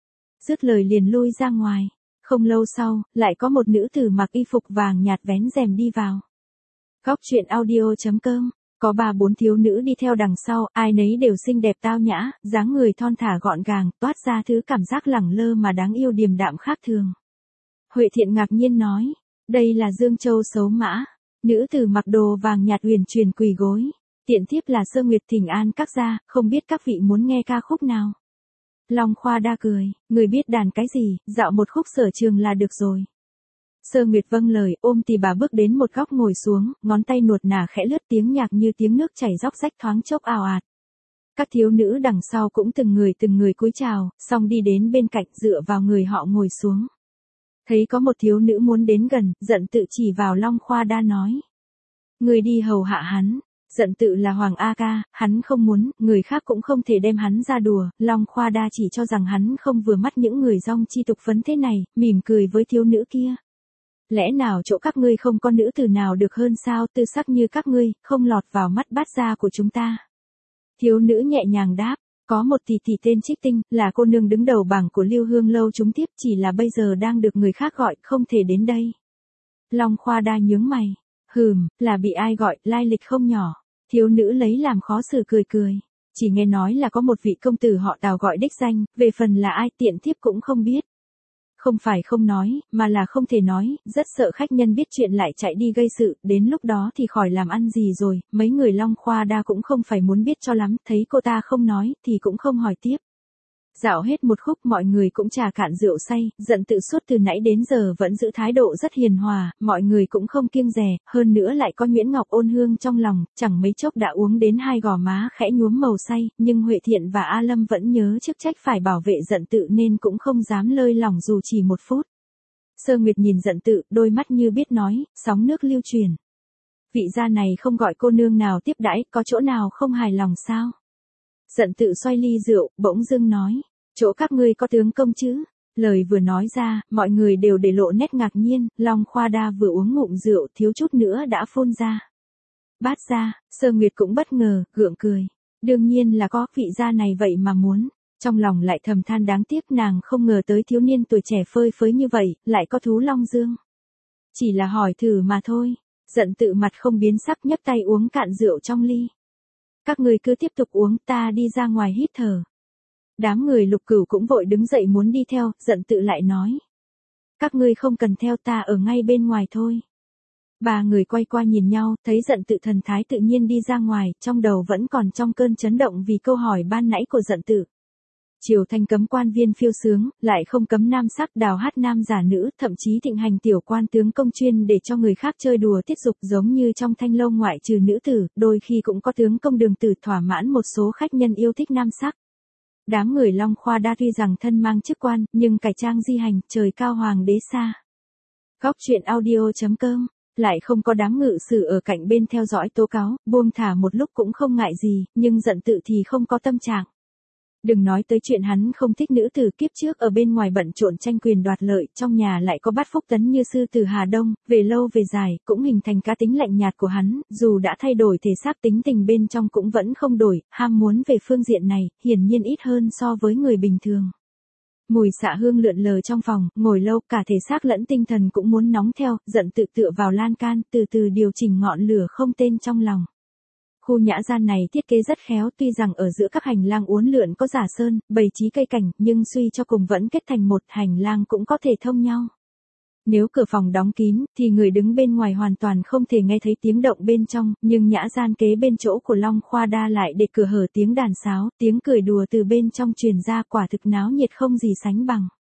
Dứt lời liền lui ra ngoài. Không lâu sau, lại có một nữ tử mặc y phục vàng nhạt vén rèm đi vào. Góc truyện audio.com, có 3-4 thiếu nữ đi theo đằng sau, ai nấy đều xinh đẹp tao nhã, dáng người thon thả gọn gàng, toát ra thứ cảm giác lẳng lơ mà đáng yêu điềm đạm khác thường. Huệ Thiện ngạc nhiên nói, đây là Dương Châu Sấu Mã. Nữ tử mặc đồ vàng nhạt huyền truyền quỳ gối. Tiện thiếp là Sơ Nguyệt thỉnh an các gia, không biết các vị muốn nghe ca khúc nào. Long Khoa Đa cười, người biết đàn cái gì, dạo một khúc sở trường là được rồi. Sơ Nguyệt vâng lời, ôm tỳ bà bước đến một góc ngồi xuống, ngón tay nuột nả khẽ lướt tiếng nhạc như tiếng nước chảy róc rách thoáng chốc ào ạt. Các thiếu nữ đằng sau cũng từng người cúi chào, xong đi đến bên cạnh dựa vào người họ ngồi xuống. Thấy có một thiếu nữ muốn đến gần, Dận Tự chỉ vào Long Khoa Đa nói. Người đi hầu hạ hắn. Dận Tự là Hoàng A Ca, hắn không muốn, người khác cũng không thể đem hắn ra đùa, Long Khoa Đa chỉ cho rằng hắn không vừa mắt những người dong chi tục phấn thế này, mỉm cười với thiếu nữ kia. Lẽ nào chỗ các ngươi không có nữ tử nào được hơn sao, tư sắc như các ngươi, không lọt vào mắt bát gia của chúng ta. Thiếu nữ nhẹ nhàng đáp, có một tỷ tỷ tên Trích Tinh, là cô nương đứng đầu bảng của Lưu Hương lâu chúng tiếp, chỉ là bây giờ đang được người khác gọi, không thể đến đây. Long Khoa Đa nhướng mày, là bị ai gọi, lai lịch không nhỏ. Thiếu nữ lấy làm khó xử cười cười. Chỉ nghe nói là có một vị công tử họ Tào gọi đích danh, về phần là ai tiện thiếp cũng không biết. Không phải không nói, mà là không thể nói, rất sợ khách nhân biết chuyện lại chạy đi gây sự, đến lúc đó thì khỏi làm ăn gì rồi, mấy người Long Khoa Đa cũng không phải muốn biết cho lắm, thấy cô ta không nói, thì cũng không hỏi tiếp. Dạo hết một khúc mọi người cũng trà cạn rượu say, Dận Tự suốt từ nãy đến giờ vẫn giữ thái độ rất hiền hòa, mọi người cũng không kiêng dè, hơn nữa lại có Nguyễn Ngọc ôn hương trong lòng, chẳng mấy chốc đã uống đến 2 gò má khẽ nhuốm màu say, nhưng Huệ Thiện và A Lâm vẫn nhớ chức trách phải bảo vệ Dận Tự nên cũng không dám lơi lỏng dù chỉ 1 phút. Sơ Nguyệt nhìn Dận Tự, đôi mắt như biết nói, sóng nước lưu truyền. Vị gia này không gọi cô nương nào tiếp đãi, có chỗ nào không hài lòng sao? Dận Tự xoay ly rượu, bỗng dưng nói, chỗ các ngươi có tướng công chứ? Lời vừa nói ra, mọi người đều để lộ nét ngạc nhiên, Long Khoa Đa vừa uống ngụm rượu thiếu chút nữa đã phun ra. Bát gia, Sơ Nguyệt cũng bất ngờ, gượng cười. Đương nhiên là có, vị gia này vậy mà muốn. Trong lòng lại thầm than đáng tiếc nàng không ngờ tới thiếu niên tuổi trẻ phơi phới như vậy, lại có thú long dương. Chỉ là hỏi thử mà thôi. Dận Tự mặt không biến sắc nhấc tay uống cạn rượu trong ly. Các người cứ tiếp tục uống, ta đi ra ngoài hít thở. Đám người Lục Cửu cũng vội đứng dậy muốn đi theo, Dận Tự lại nói. Các ngươi không cần theo, ta ở ngay bên ngoài thôi. 3 người quay qua nhìn nhau, thấy Dận Tự thần thái tự nhiên đi ra ngoài, trong đầu vẫn còn trong cơn chấn động vì câu hỏi ban nãy của Dận Tự. Triều Thanh cấm quan viên phiêu sướng, lại không cấm nam sắc đào hát nam giả nữ, thậm chí thịnh hành tiểu quan tướng công chuyên để cho người khác chơi đùa tiết dục, giống như trong Thanh lâu ngoại trừ nữ tử, đôi khi cũng có tướng công đường tử thỏa mãn một số khách nhân yêu thích nam sắc. Đám người Long Khoa Đa tuy rằng thân mang chức quan, nhưng cải trang di hành, trời cao hoàng đế xa. Góc truyện audio.com, lại không có đám ngự sử ở cạnh bên theo dõi tố cáo, buông thả một lúc cũng không ngại gì, nhưng Dận Tự thì không có tâm trạng. Đừng nói tới chuyện hắn không thích nữ tử, kiếp trước ở bên ngoài bận trộn tranh quyền đoạt lợi, trong nhà lại có Bát Phúc Tấn như sư tử Hà Đông, về lâu về dài, cũng hình thành cá tính lạnh nhạt của hắn, dù đã thay đổi thể xác tính tình bên trong cũng vẫn không đổi, ham muốn về phương diện này, hiển nhiên ít hơn so với người bình thường. Mùi xạ hương lượn lờ trong phòng, ngồi lâu, cả thể xác lẫn tinh thần cũng muốn nóng theo, Dận Tự tựa vào lan can, từ từ điều chỉnh ngọn lửa không tên trong lòng. Khu nhã gian này thiết kế rất khéo, tuy rằng ở giữa các hành lang uốn lượn có giả sơn, bày trí cây cảnh, nhưng suy cho cùng vẫn kết thành một hành lang cũng có thể thông nhau. Nếu cửa phòng đóng kín, thì người đứng bên ngoài hoàn toàn không thể nghe thấy tiếng động bên trong, nhưng nhã gian kế bên chỗ của Long Khoa Đa lại để cửa hở tiếng đàn sáo, tiếng cười đùa từ bên trong truyền ra, quả thực náo nhiệt không gì sánh bằng.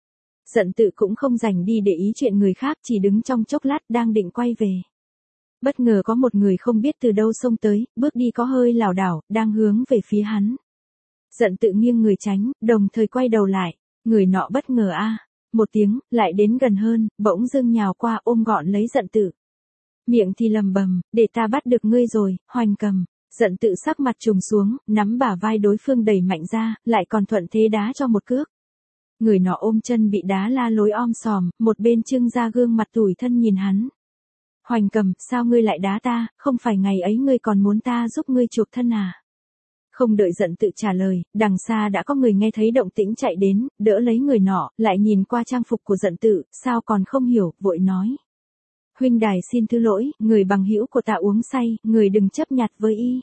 Giận tự cũng không dành đi để ý chuyện người khác, chỉ đứng trong chốc lát đang định quay về. Bất ngờ có một người không biết từ đâu xông tới, bước đi có hơi lảo đảo, đang hướng về phía hắn. Giận tự nghiêng người tránh, đồng thời quay đầu lại. Người nọ bất ngờ một tiếng, lại đến gần hơn, bỗng dưng nhào qua ôm gọn lấy giận tự. Miệng thì lầm bầm, để ta bắt được ngươi rồi, Hoành Cầm. Giận tự sắc mặt trùng xuống, nắm bả vai đối phương đẩy mạnh ra, lại còn thuận thế đá cho một cước. Người nọ ôm chân bị đá la lối om sòm, một bên trưng ra gương mặt tủi thân nhìn hắn. Hoành Cầm, sao ngươi lại đá ta, không phải ngày ấy ngươi còn muốn ta giúp ngươi chuộc thân à? Không đợi giận tự trả lời, đằng xa đã có người nghe thấy động tĩnh chạy đến, đỡ lấy người nọ, lại nhìn qua trang phục của giận tự, sao còn không hiểu, vội nói. Huynh đài xin thứ lỗi, người bằng hữu của ta uống say, người đừng chấp nhặt với y.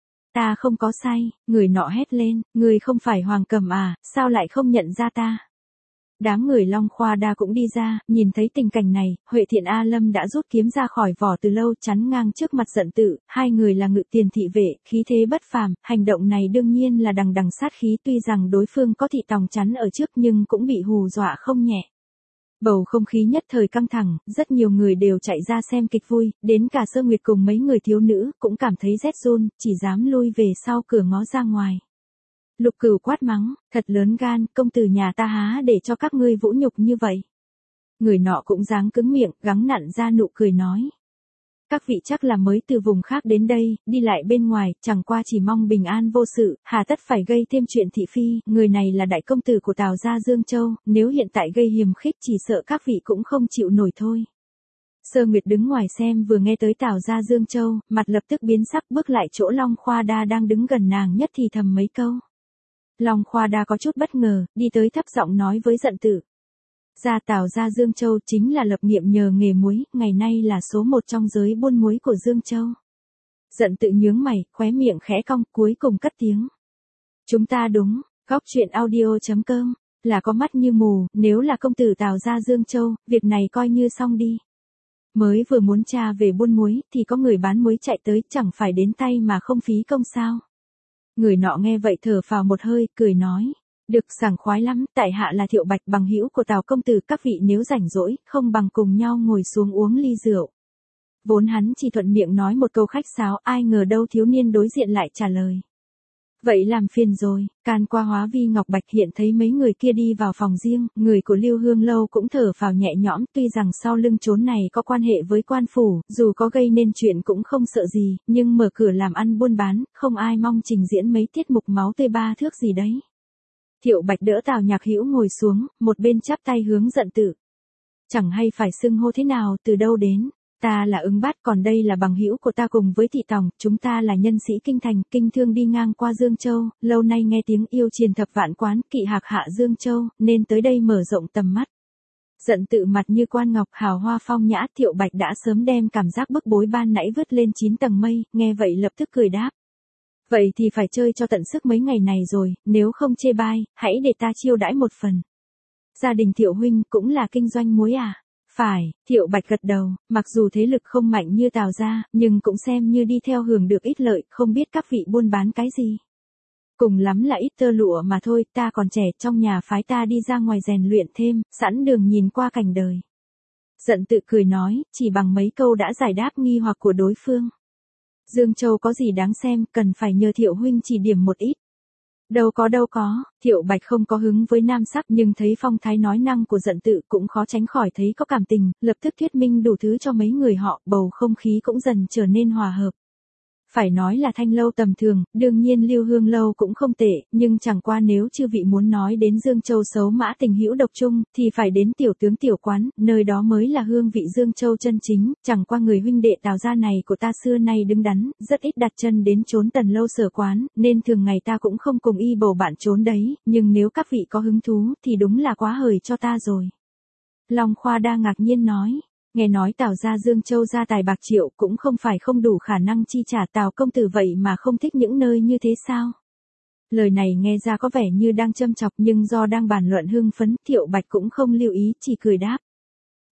Ta không có say, người nọ hét lên, người không phải Hoàng Cầm à, sao lại không nhận ra ta? Đám người Long Khoa Đa cũng đi ra, nhìn thấy tình cảnh này, Huệ Thiện A Lâm đã rút kiếm ra khỏi vỏ từ lâu, chắn ngang trước mặt giận tự, hai người là Ngự Tiền thị vệ, khí thế bất phàm, hành động này đương nhiên là đằng đằng sát khí, tuy rằng đối phương có thị tòng chắn ở trước nhưng cũng bị hù dọa không nhẹ. Bầu không khí nhất thời căng thẳng, rất nhiều người đều chạy ra xem kịch vui, đến cả Sơ Nguyệt cùng mấy người thiếu nữ cũng cảm thấy rét run, chỉ dám lui về sau cửa ngó ra ngoài. Lục Cửu quát mắng, thật lớn gan, công tử nhà ta há để cho các ngươi vũ nhục như vậy. Người nọ cũng dáng cứng miệng, gắng nặn ra nụ cười nói. Các vị chắc là mới từ vùng khác đến đây, đi lại bên ngoài, chẳng qua chỉ mong bình an vô sự, hà tất phải gây thêm chuyện thị phi, người này là đại công tử của Tào gia Dương Châu, nếu hiện tại gây hiềm khích chỉ sợ các vị cũng không chịu nổi thôi. Sơ Nguyệt đứng ngoài xem vừa nghe tới Tào gia Dương Châu, mặt lập tức biến sắc bước lại chỗ Long Khoa Đa đang đứng gần nàng nhất thì thầm mấy câu. Long Khoa Đa có chút bất ngờ, đi tới thấp giọng nói với giận tự. Gia Tào gia Dương Châu chính là lập nghiệp nhờ nghề muối, ngày nay là số một trong giới buôn muối của Dương Châu. Giận tự nhướng mày, khóe miệng khẽ cong, cuối cùng cất tiếng. Chúng ta đúng, góc chuyện audio.com, là có mắt như mù, nếu là công tử Tào gia Dương Châu, việc này coi như xong đi. Mới vừa muốn tra về buôn muối, thì có người bán muối chạy tới, chẳng phải đến tay mà không phí công sao. Người nọ nghe vậy thở phào một hơi, cười nói. Được, sảng khoái lắm, tại hạ là Thiệu Bạch, bằng hữu của Tào công tử, các vị nếu rảnh rỗi, không bằng cùng nhau ngồi xuống uống ly rượu. Vốn hắn chỉ thuận miệng nói một câu khách sáo, ai ngờ đâu thiếu niên đối diện lại trả lời. Vậy làm phiền rồi, can qua Hóa Vi Ngọc Bạch hiện thấy mấy người kia đi vào phòng riêng, người của Lưu Hương Lâu cũng thở phào nhẹ nhõm, tuy rằng sau lưng chốn này có quan hệ với quan phủ, dù có gây nên chuyện cũng không sợ gì, nhưng mở cửa làm ăn buôn bán, không ai mong trình diễn mấy tiết mục máu tươi ba thước gì đấy. Thiệu Bạch đỡ Tào Nhạc Hữu ngồi xuống, một bên chắp tay hướng giận tự. Chẳng hay phải xưng hô thế nào, từ đâu đến. Ta là Ứng Bát, còn đây là bằng hữu của ta cùng với thị tòng, chúng ta là nhân sĩ kinh thành, kinh thương đi ngang qua Dương Châu, lâu nay nghe tiếng yêu triền thập vạn quán, kỵ hạc hạ Dương Châu, nên tới đây mở rộng tầm mắt. Giận tự mặt như quan ngọc, hào hoa phong nhã, Thiệu Bạch đã sớm đem cảm giác bức bối ban nãy vứt lên 9 tầng mây, nghe vậy lập tức cười đáp. Vậy thì phải chơi cho tận sức mấy ngày này rồi, nếu không chê bai, hãy để ta chiêu đãi một phần. Gia đình Thiệu huynh cũng là kinh doanh muối à? Phải, Thiệu Bạch gật đầu, mặc dù thế lực không mạnh như Tào gia, nhưng cũng xem như đi theo hưởng được ít lợi, không biết các vị buôn bán cái gì. Cùng lắm là ít tơ lụa mà thôi, ta còn trẻ, trong nhà phái ta đi ra ngoài rèn luyện thêm, sẵn đường nhìn qua cảnh đời. Giận tự cười nói, chỉ bằng mấy câu đã giải đáp nghi hoặc của đối phương. Dương Châu có gì đáng xem, cần phải nhờ Thiệu huynh chỉ điểm một ít. Đâu có, Thiệu Bạch không có hứng với nam sắc nhưng thấy phong thái nói năng của giận tự cũng khó tránh khỏi thấy có cảm tình, lập tức thuyết minh đủ thứ cho mấy người họ, bầu không khí cũng dần trở nên hòa hợp. Phải nói là Thanh lâu tầm thường, đương nhiên Lưu Hương lâu cũng không tệ, nhưng chẳng qua nếu chư vị muốn nói đến Dương Châu xấu mã tình hữu độc trung, thì phải đến tiểu tướng tiểu quán, nơi đó mới là hương vị Dương Châu chân chính, chẳng qua người huynh đệ Tào gia này của ta xưa nay đứng đắn, rất ít đặt chân đến chốn Tần lâu sở quán, nên thường ngày ta cũng không cùng y bầu bạn trốn đấy, nhưng nếu các vị có hứng thú, thì đúng là quá hời cho ta rồi. Long Khoa Đa ngạc nhiên nói. Nghe nói Tào gia Dương Châu gia tài bạc triệu cũng không phải không đủ khả năng chi trả, Tào công tử vậy mà không thích những nơi như thế sao? Lời này nghe ra có vẻ như đang châm chọc nhưng do đang bàn luận hưng phấn, Thiệu Bạch cũng không lưu ý, chỉ cười đáp.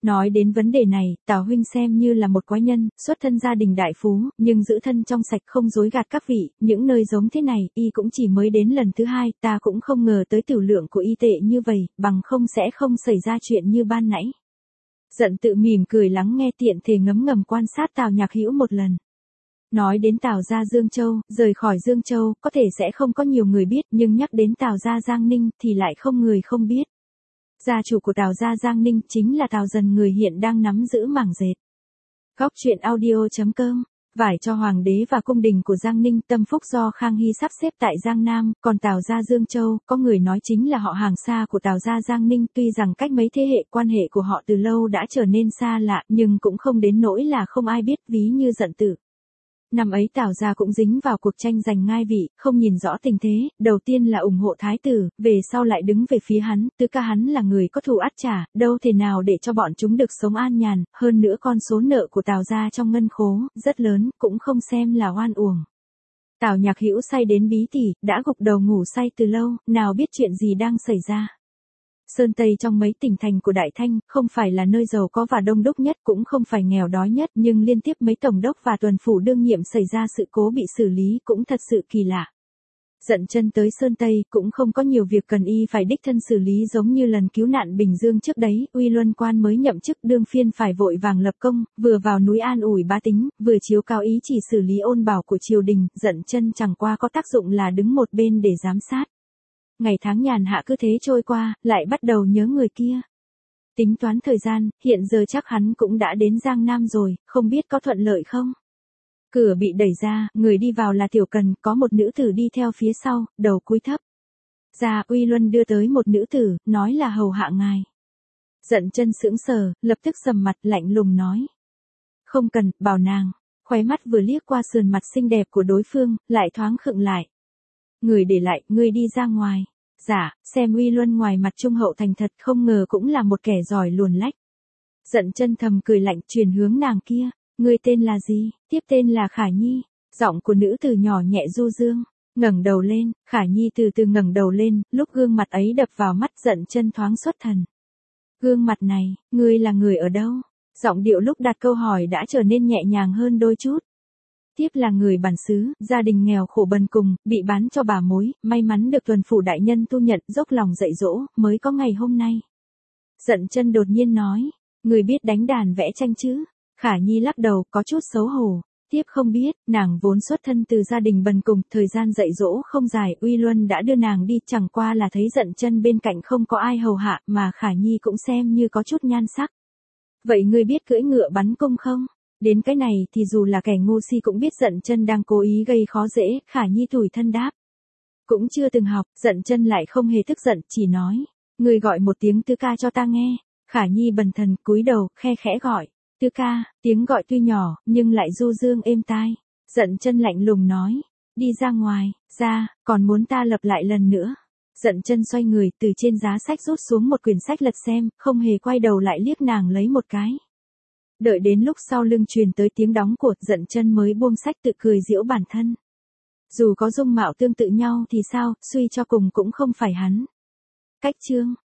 Nói đến vấn đề này, Tào huynh xem như là một quái nhân, xuất thân gia đình đại phú, nhưng giữ thân trong sạch không dối gạt các vị, những nơi giống thế này, y cũng chỉ mới đến lần thứ hai, ta cũng không ngờ tới tiểu lượng của y tệ như vậy, bằng không sẽ không xảy ra chuyện như ban nãy. Giận tự mỉm cười lắng nghe tiện thể ngấm ngầm quan sát Tào Nhạc Hữu một lần. Nói đến Tào gia Dương Châu, rời khỏi Dương Châu, có thể sẽ không có nhiều người biết, nhưng nhắc đến Tào gia Giang Ninh thì lại không người không biết. Gia chủ của Tào gia Giang Ninh chính là Tào Dần, người hiện đang nắm giữ mảng dệt. Góc truyện audio.com. Vải cho hoàng đế và cung đình của Giang Ninh, tâm phúc do Khang Hy sắp xếp tại Giang Nam, còn Tào gia Dương Châu, có người nói chính là họ hàng xa của Tào gia Giang Ninh, tuy rằng cách mấy thế hệ quan hệ của họ từ lâu đã trở nên xa lạ, nhưng cũng không đến nỗi là không ai biết, ví như Giận Tử. Năm ấy Tào gia cũng dính vào cuộc tranh giành ngai vị, không nhìn rõ tình thế, đầu tiên là ủng hộ thái tử, về sau lại đứng về phía hắn, Tứ ca hắn là người có thù ắt trả, đâu thể nào để cho bọn chúng được sống an nhàn, hơn nữa con số nợ của Tào gia trong ngân khố, rất lớn, cũng không xem là oan uổng. Tào Nhạc Hữu say đến bí tỉ, đã gục đầu ngủ say từ lâu, nào biết chuyện gì đang xảy ra. Sơn Tây trong mấy tỉnh thành của Đại Thanh, không phải là nơi giàu có và đông đúc nhất, cũng không phải nghèo đói nhất, nhưng liên tiếp mấy tổng đốc và tuần phủ đương nhiệm xảy ra sự cố bị xử lý, cũng thật sự kỳ lạ. Dận chân tới Sơn Tây, cũng không có nhiều việc cần y phải đích thân xử lý giống như lần cứu nạn Bình Dương trước đấy, Uy Luân Quan mới nhậm chức đương phiên phải vội vàng lập công, vừa vào núi an ủi bá tính, vừa chiếu cao ý chỉ xử lý ôn bảo của triều đình, Dận chân chẳng qua có tác dụng là đứng một bên để giám sát. Ngày tháng nhàn hạ cứ thế trôi qua, lại bắt đầu nhớ người kia. Tính toán thời gian, hiện giờ chắc hắn cũng đã đến Giang Nam rồi, không biết có thuận lợi không? Cửa bị đẩy ra, người đi vào là Tiểu Cần, có một nữ tử đi theo phía sau, đầu cúi thấp. Ra, Uy Luân đưa tới một nữ tử, nói là hầu hạ ngài. Dận chân sững sờ, lập tức sầm mặt, lạnh lùng nói. Không cần, bảo nàng. Khóe mắt vừa liếc qua sườn mặt xinh đẹp của đối phương, lại thoáng khựng lại. Người để lại, ngươi đi ra ngoài. Dạ, xem Uy Luân ngoài mặt trung hậu thành thật, không ngờ cũng là một kẻ giỏi luồn lách. Dận chân thầm cười lạnh, truyền hướng nàng kia. Ngươi tên là gì? Tiếp tên là Khả Nhi. Giọng của nữ từ nhỏ nhẹ du dương. Ngẩng đầu lên, Khả Nhi từ từ ngẩng đầu lên, lúc gương mặt ấy đập vào mắt Dận chân thoáng xuất thần. Gương mặt này, ngươi là người ở đâu? Giọng điệu lúc đặt câu hỏi đã trở nên nhẹ nhàng hơn đôi chút. Tiếp là người bản xứ, gia đình nghèo khổ bần cùng, bị bán cho bà mối, may mắn được tuần phủ đại nhân tu nhận, dốc lòng dạy dỗ, mới có ngày hôm nay. Dận chân đột nhiên nói, người biết đánh đàn vẽ tranh chứ? Khả Nhi lắc đầu, có chút xấu hổ. Tiếp không biết, nàng vốn xuất thân từ gia đình bần cùng, thời gian dạy dỗ không dài, Uy Luân đã đưa nàng đi, chẳng qua là thấy Dận chân bên cạnh không có ai hầu hạ, mà Khả Nhi cũng xem như có chút nhan sắc. Vậy ngươi biết cưỡi ngựa bắn cung không? Đến cái này thì dù là kẻ ngu si cũng biết Dận chân đang cố ý gây khó dễ, Khả Nhi tủi thân đáp. Cũng chưa từng học, Dận chân lại không hề tức giận, chỉ nói, ngươi gọi một tiếng Tứ ca cho ta nghe. Khả Nhi bần thần cúi đầu, khe khẽ gọi, Tứ ca, tiếng gọi tuy nhỏ, nhưng lại du dương êm tai. Dận chân lạnh lùng nói, đi ra ngoài, ra, còn muốn ta lặp lại lần nữa. Dận chân xoay người, từ trên giá sách rút xuống một quyển sách lật xem, không hề quay đầu lại liếc nàng lấy một cái. Đợi đến lúc sau lưng truyền tới tiếng đóng của, Dận chân mới buông sách tự cười giễu bản thân. Dù có dung mạo tương tự nhau thì sao, suy cho cùng cũng không phải hắn. Cách chương